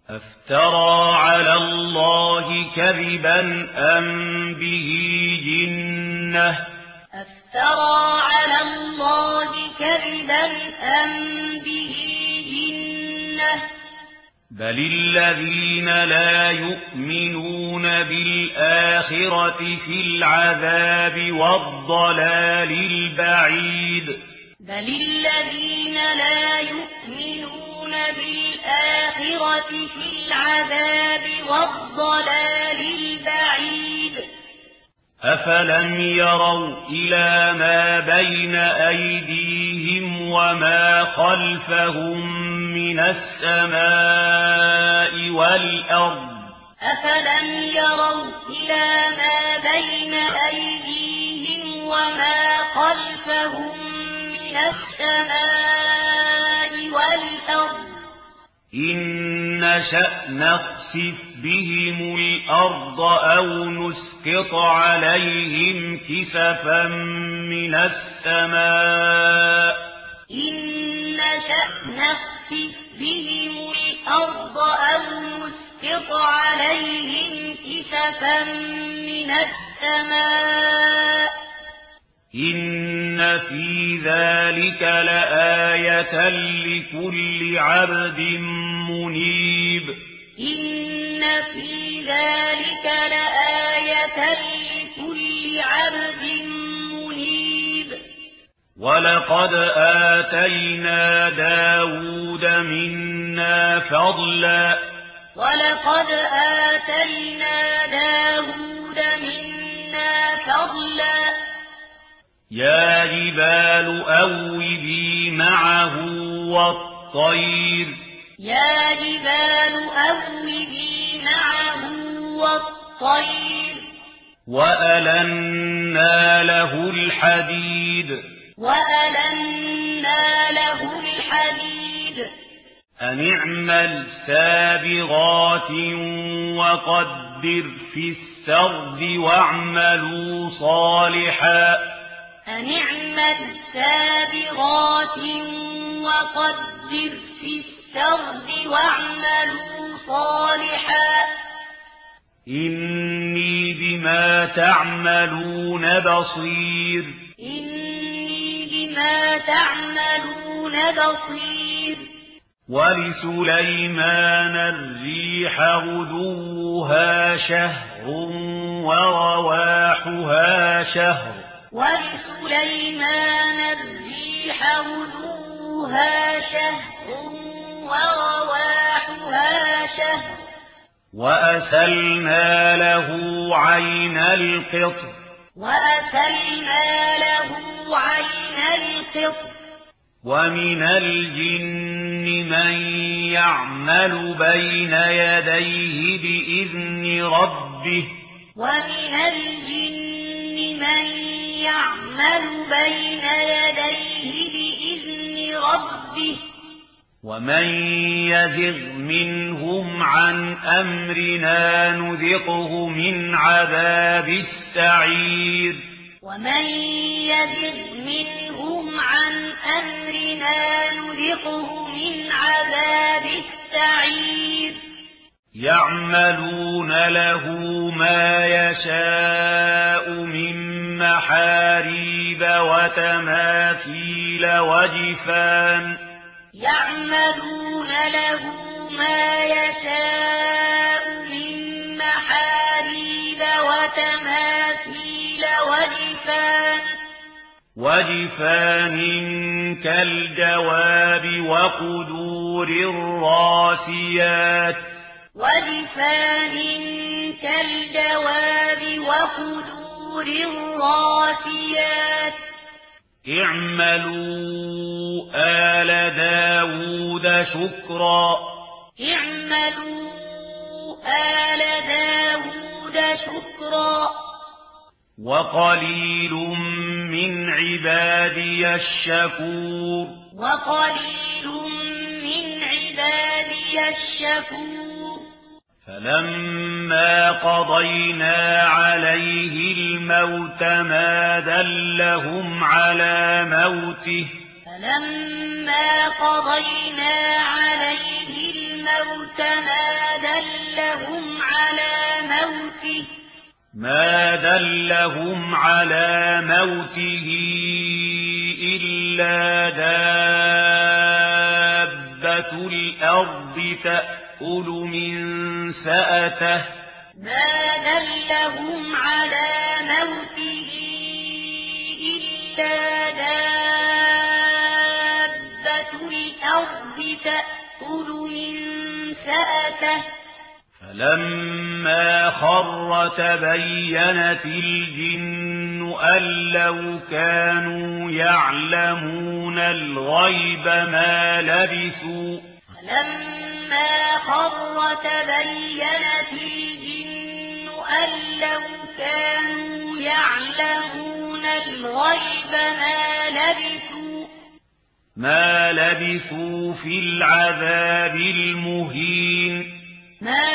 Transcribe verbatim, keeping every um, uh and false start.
أفترى على الله كذبا أم به جنة أفترى على الله كذبا أم به جنة بل الذين لا يؤمنون بالآخرة في العذاب والضلال البعيد بل الذين لا يؤمنون بالآخرة في العذاب والضلال البعيد أفلم يروا إلى ما بين أيديهم وما خلفهم من السماء والأرض أفلم يروا إلى ما بين أيديهم وما خلفهم من السماء والأرض إن نشأ نخسف بهم الأرض أو نسقط عليهم كسفا من السماء إن نشأ نخسف بهم الأرض أو نسقط عليهم كسفا من السماء إن في ذلك لآية لكل عبد منيب إن في ذلك لآية لكل عبد منيب ولقد آتينا داود منا فضلا ولقد آتينا داود منا فضلا يا جبال أوبي معه والطير يا جبال أوبي معه والطير وألنا له الحديد وألنا له الحديد أن اعمل سابغات وقدر في السرد واعملوا صالحا أن اعمل سابغات وقدر في السرد واعملوا صالحا إني بما تعملون بصير إني بما تعملون بصير ولسليمان الريح غدوها شهر ورواحها شهر ولسليمان الريح غدوها شهر ورواحها شهر وأسلنا له عين القطر وأسلنا له عين القطر ومن الجن من يعمل بين يديه بإذن ربه ومن الجن من يعمل بين يديه بإذن ربه ومن يزغ منهم عن أمرنا نذقه من عذاب السعير ومن يزغ منهم عن أمرنا نذقه من عذاب السعير يعملون له ما يشاء من محاريب وتماثيل وجفان يعملون له ما يشاء من محاريب وتماثيل وجفان وجفان كالجواب وقدور الراسيات وجفان كالجواب وقدور الراسيات اعملوا آل داود شكرا اعملوا آل داود شكرا وقليل من عبادي الشكور وقليل من عبادي الشكور فلما قضينا عليه الموت ما دلهم على موته فلما قضينا عليه الموت الموت ما دلهم على موته ما دلهم على موته إلا دابة الأرض تأكل من سأته ما دلهم على موته إلا دابة الأرض تأكل من سأته فلما خر تبينت الجن أن لو كانوا يعلمون الغيب ما لبثوا فلما خر تبينت الجن أن لو كانوا يعلمون الغيب ما لبثوا ما لبثوا في العذاب المهين ما